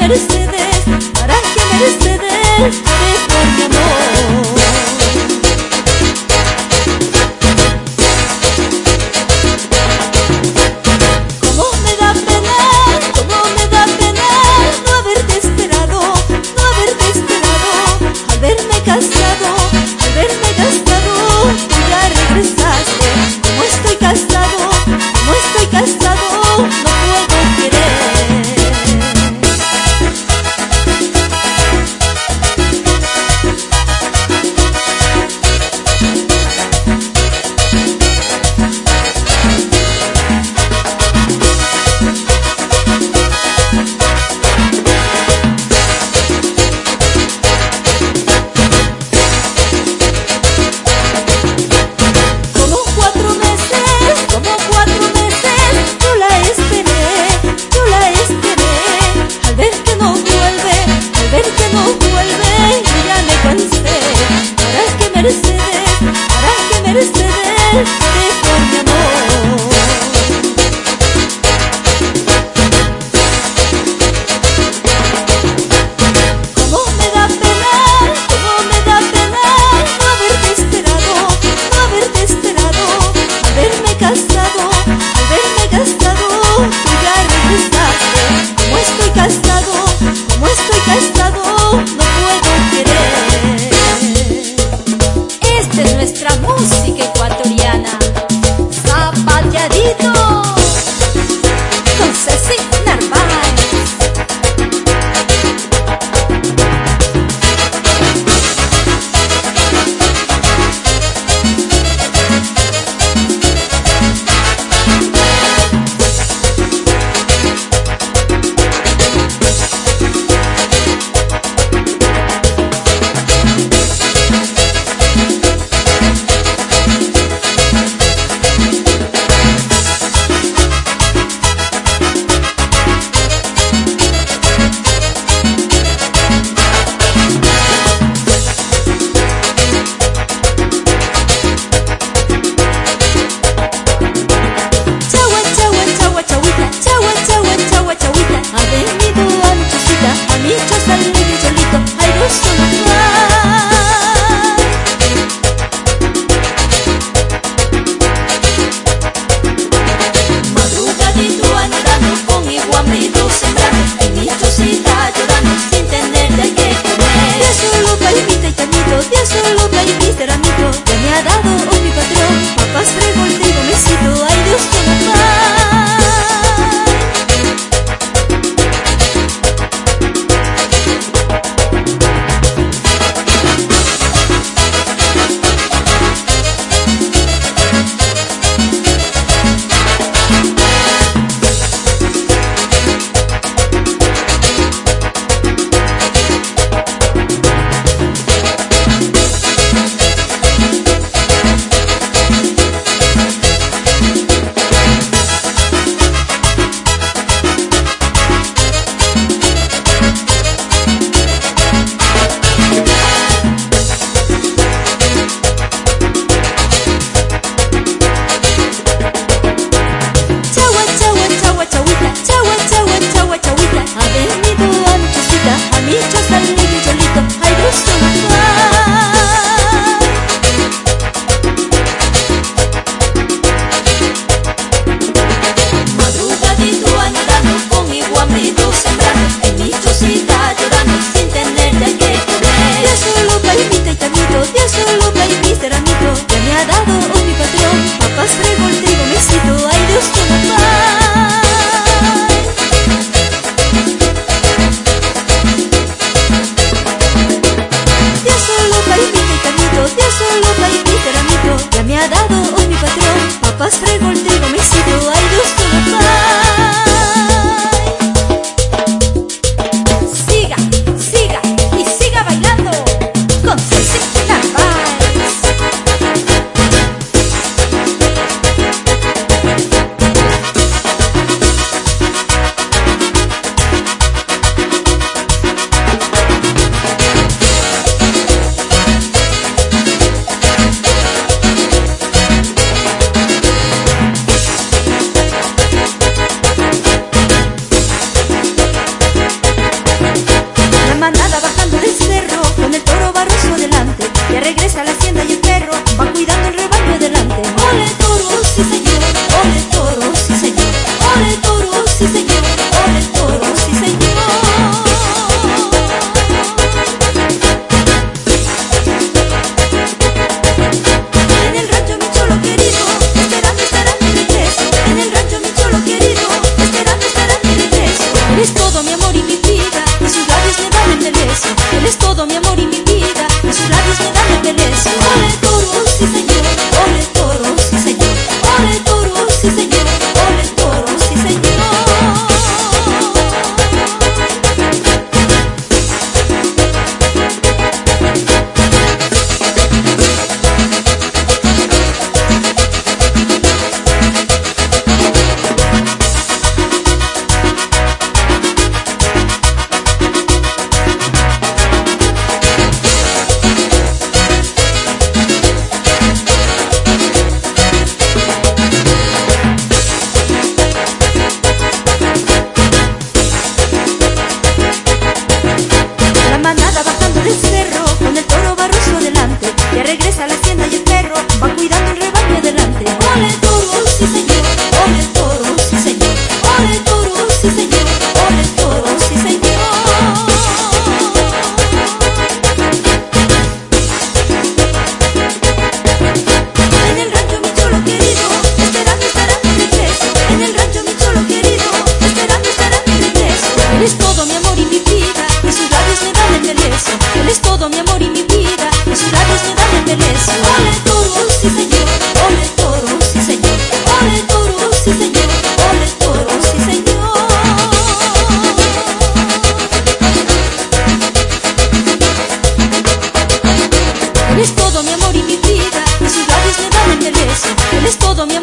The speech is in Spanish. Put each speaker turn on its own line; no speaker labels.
Mercedes? ¿Para qué Mercedes? Dejar mi amor. Cómo me da pena no haberte esperado, no haberte esperado. Al verme casado, al verme gastado, tú ya regresaste. Como estoy casado, como estoy casado, no puedo querer. Él es todo mi amor y mi vida, y sus labios me dan embeleso. Ole toro, sí señor, ole toro, sí señor, ole toro, sí señor, ole toro, sí señor. Regresa a la hacienda y el perro va cuidando el rebaño delante. Ole toro, sí señor, ole toro, sí señor, ole toro, sí señor, ole toro, sí señor. En el rancho mi cholo querido, esperando mi regreso. En el rancho mi cholo querido, esperando mi regreso. Él es todo mi amor y mi vida, y sus labios me dan embeleso. Él es todo mi amor y mi vida, y sus labios me dan embeleso. Ole toro, sí señor, ole toro, sí señor, ole toro, sí señor, ole toro, sí señor. Él es todo mi amor y mi vida, y sus labios me dan embeleso. Él es todo mi